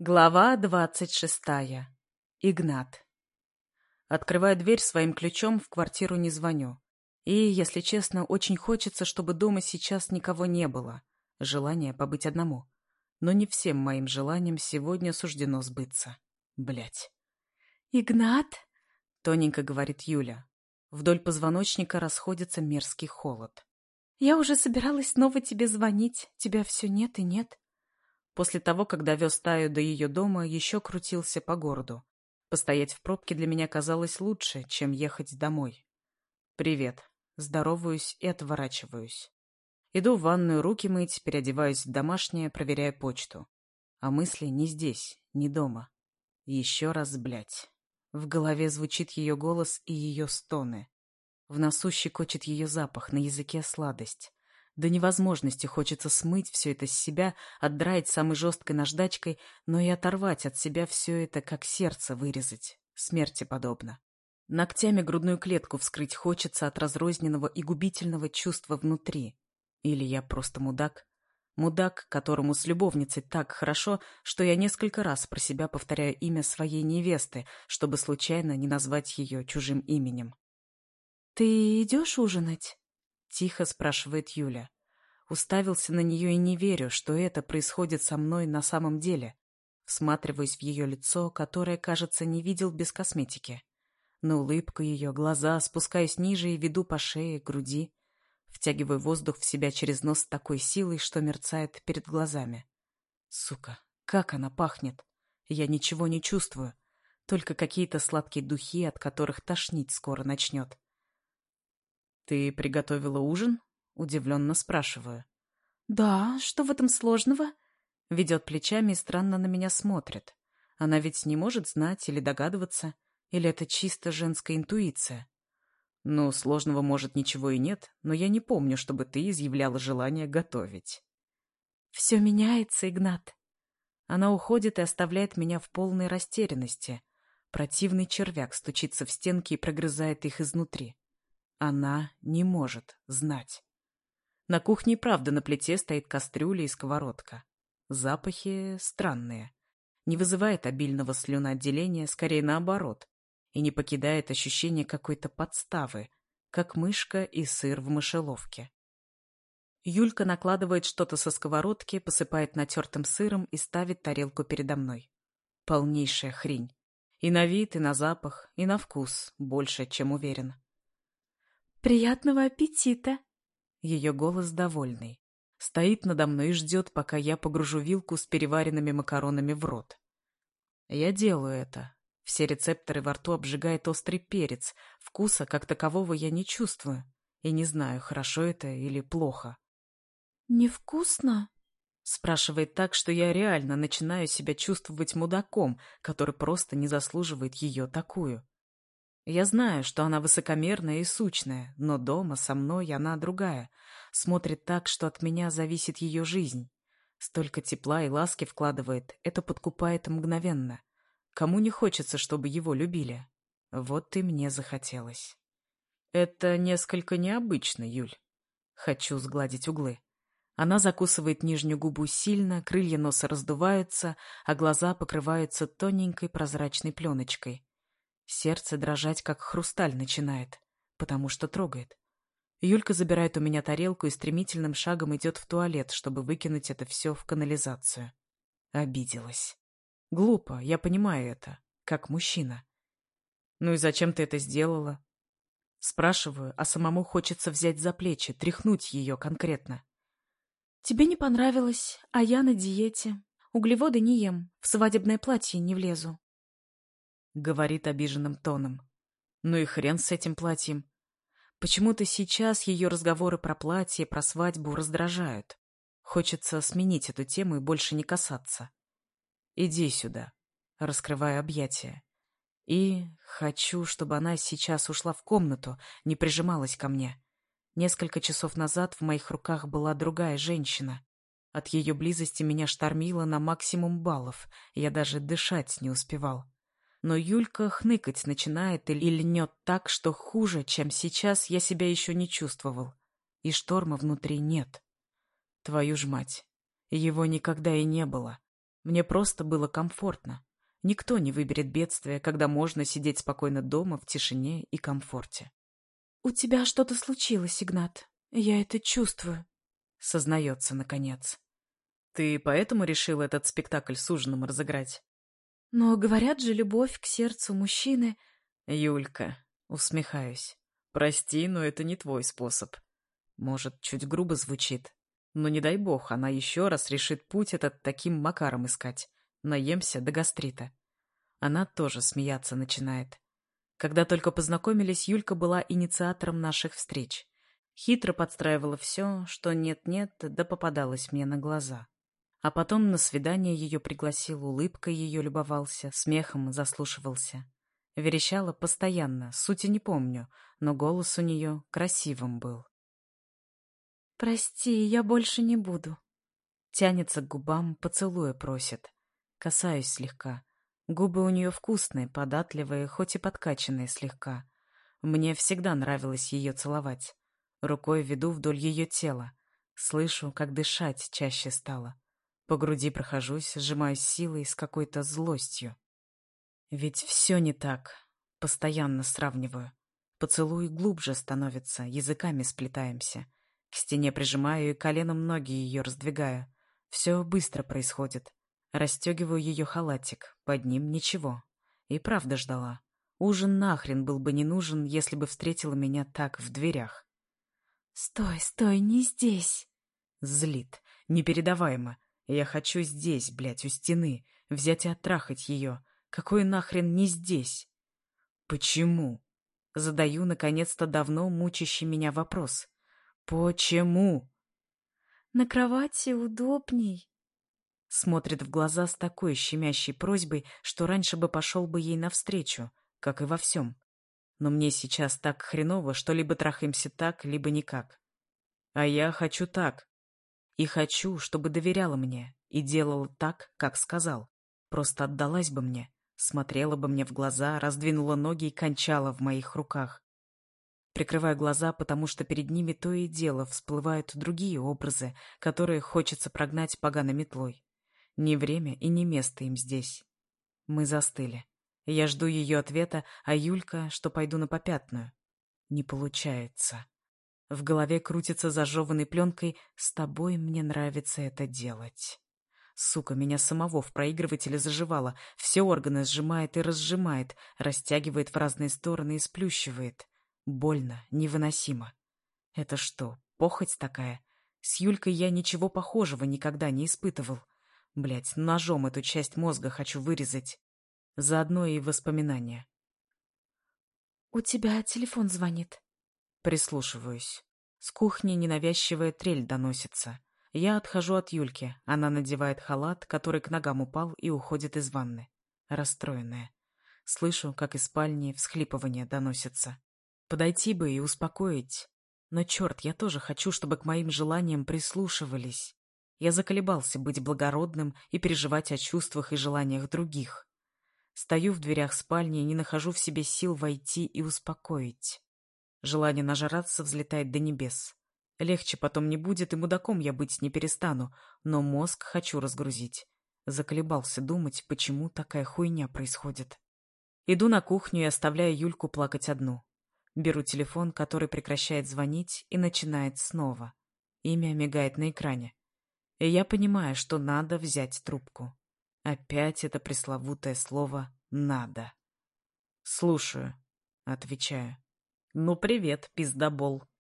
Глава 26. Игнат. Открываю дверь своим ключом, в квартиру не звоню. И, если честно, очень хочется, чтобы дома сейчас никого не было. Желание побыть одному. Но не всем моим желаниям сегодня суждено сбыться. Блять. «Игнат?» — тоненько говорит Юля. Вдоль позвоночника расходится мерзкий холод. «Я уже собиралась снова тебе звонить. Тебя все нет и нет». После того, как довез Таю до ее дома, еще крутился по городу. Постоять в пробке для меня казалось лучше, чем ехать домой. «Привет». Здороваюсь и отворачиваюсь. Иду в ванную руки мыть, переодеваюсь в домашнее, проверяя почту. А мысли не здесь, не дома. Еще раз, блядь. В голове звучит ее голос и ее стоны. В носу щекочет ее запах, на языке сладость. До невозможности хочется смыть все это с себя, отдраить самой жесткой наждачкой, но и оторвать от себя все это, как сердце вырезать. Смерти подобно. Ногтями грудную клетку вскрыть хочется от разрозненного и губительного чувства внутри. Или я просто мудак? Мудак, которому с любовницей так хорошо, что я несколько раз про себя повторяю имя своей невесты, чтобы случайно не назвать ее чужим именем. «Ты идешь ужинать?» — тихо спрашивает Юля. Уставился на нее и не верю, что это происходит со мной на самом деле. Всматриваюсь в ее лицо, которое, кажется, не видел без косметики. На улыбку ее, глаза, спускаюсь ниже и веду по шее, груди. Втягиваю воздух в себя через нос с такой силой, что мерцает перед глазами. Сука, как она пахнет! Я ничего не чувствую, только какие-то сладкие духи, от которых тошнить скоро начнет. «Ты приготовила ужин?» — удивленно спрашиваю. «Да, что в этом сложного?» Ведет плечами и странно на меня смотрит. Она ведь не может знать или догадываться, или это чисто женская интуиция? Ну, сложного, может, ничего и нет, но я не помню, чтобы ты изъявляла желание готовить. Все меняется, Игнат. Она уходит и оставляет меня в полной растерянности. Противный червяк стучится в стенки и прогрызает их изнутри. Она не может знать. На кухне, правда, на плите стоит кастрюля и сковородка. Запахи странные. Не вызывает обильного слюноотделения, скорее наоборот. И не покидает ощущение какой-то подставы, как мышка и сыр в мышеловке. Юлька накладывает что-то со сковородки, посыпает натертым сыром и ставит тарелку передо мной. Полнейшая хрень. И на вид, и на запах, и на вкус, больше, чем уверен. «Приятного аппетита!» Ее голос довольный. Стоит надо мной и ждет, пока я погружу вилку с переваренными макаронами в рот. Я делаю это. Все рецепторы во рту обжигает острый перец. Вкуса, как такового, я не чувствую. И не знаю, хорошо это или плохо. «Невкусно?» — спрашивает так, что я реально начинаю себя чувствовать мудаком, который просто не заслуживает ее такую. Я знаю, что она высокомерная и сучная, но дома со мной она другая. Смотрит так, что от меня зависит ее жизнь. Столько тепла и ласки вкладывает, это подкупает мгновенно. Кому не хочется, чтобы его любили? Вот и мне захотелось. Это несколько необычно, Юль. Хочу сгладить углы. Она закусывает нижнюю губу сильно, крылья носа раздуваются, а глаза покрываются тоненькой прозрачной пленочкой. Сердце дрожать, как хрусталь, начинает, потому что трогает. Юлька забирает у меня тарелку и стремительным шагом идет в туалет, чтобы выкинуть это все в канализацию. Обиделась. Глупо, я понимаю это, как мужчина. Ну и зачем ты это сделала? Спрашиваю, а самому хочется взять за плечи, тряхнуть ее конкретно. Тебе не понравилось, а я на диете. Углеводы не ем, в свадебное платье не влезу. Говорит обиженным тоном. Ну и хрен с этим платьем. Почему-то сейчас ее разговоры про платье, про свадьбу раздражают. Хочется сменить эту тему и больше не касаться. Иди сюда, раскрываю объятия. И хочу, чтобы она сейчас ушла в комнату, не прижималась ко мне. Несколько часов назад в моих руках была другая женщина. От ее близости меня штормило на максимум баллов, я даже дышать не успевал. Но Юлька хныкать начинает и льнет так, что хуже, чем сейчас, я себя еще не чувствовал. И шторма внутри нет. Твою ж мать, его никогда и не было. Мне просто было комфортно. Никто не выберет бедствие, когда можно сидеть спокойно дома в тишине и комфорте. «У тебя что-то случилось, Игнат. Я это чувствую», — сознается наконец. «Ты поэтому решил этот спектакль с ужином разыграть?» «Но говорят же, любовь к сердцу мужчины...» «Юлька», — усмехаюсь, — «прости, но это не твой способ. Может, чуть грубо звучит, но не дай бог, она еще раз решит путь этот таким макаром искать. Наемся до гастрита». Она тоже смеяться начинает. Когда только познакомились, Юлька была инициатором наших встреч. Хитро подстраивала все, что нет-нет, да попадалось мне на глаза. А потом на свидание ее пригласил, улыбкой ее любовался, смехом заслушивался. Верещала постоянно, сути не помню, но голос у нее красивым был. «Прости, я больше не буду». Тянется к губам, поцелуя просит. Касаюсь слегка. Губы у нее вкусные, податливые, хоть и подкачанные слегка. Мне всегда нравилось ее целовать. Рукой веду вдоль ее тела. Слышу, как дышать чаще стало. По груди прохожусь, сжимаюсь силой с какой-то злостью. Ведь все не так. Постоянно сравниваю. Поцелуй глубже становится, языками сплетаемся. К стене прижимаю и коленом ноги ее раздвигаю. Все быстро происходит. Расстегиваю ее халатик, под ним ничего. И правда ждала. Ужин нахрен был бы не нужен, если бы встретила меня так в дверях. «Стой, стой, не здесь!» Злит. Непередаваемо. Я хочу здесь, блядь, у стены. Взять и оттрахать ее. Какой нахрен не здесь? Почему? Задаю, наконец-то, давно мучащий меня вопрос. Почему? «На кровати удобней». Смотрит в глаза с такой щемящей просьбой, что раньше бы пошел бы ей навстречу, как и во всем. Но мне сейчас так хреново, что либо трахаемся так, либо никак. А я хочу так. И хочу, чтобы доверяла мне и делала так, как сказал. Просто отдалась бы мне, смотрела бы мне в глаза, раздвинула ноги и кончала в моих руках. Прикрываю глаза, потому что перед ними то и дело всплывают другие образы, которые хочется прогнать поганой метлой. Не время и не место им здесь. Мы застыли. Я жду ее ответа, а Юлька, что пойду на попятную. Не получается. В голове крутится зажеванной пленкой «С тобой мне нравится это делать». Сука, меня самого в проигрывателе заживало, все органы сжимает и разжимает, растягивает в разные стороны и сплющивает. Больно, невыносимо. Это что, похоть такая? С Юлькой я ничего похожего никогда не испытывал. Блять, ножом эту часть мозга хочу вырезать. Заодно и воспоминания. «У тебя телефон звонит». Прислушиваюсь. С кухни ненавязчивая трель доносится. Я отхожу от Юльки. Она надевает халат, который к ногам упал, и уходит из ванны. Расстроенная. Слышу, как из спальни всхлипывание доносится. Подойти бы и успокоить. Но, черт, я тоже хочу, чтобы к моим желаниям прислушивались. Я заколебался быть благородным и переживать о чувствах и желаниях других. Стою в дверях спальни и не нахожу в себе сил войти и успокоить. Желание нажраться взлетает до небес. Легче потом не будет, и мудаком я быть не перестану, но мозг хочу разгрузить. Заколебался думать, почему такая хуйня происходит. Иду на кухню и оставляю Юльку плакать одну. Беру телефон, который прекращает звонить, и начинает снова. Имя мигает на экране. И я понимаю, что надо взять трубку. Опять это пресловутое слово «надо». «Слушаю», — отвечаю. «Ну, привет, пиздобол».